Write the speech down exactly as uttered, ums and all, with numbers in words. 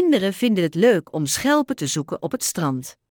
Kinderen vinden het leuk om schelpen te zoeken op het strand.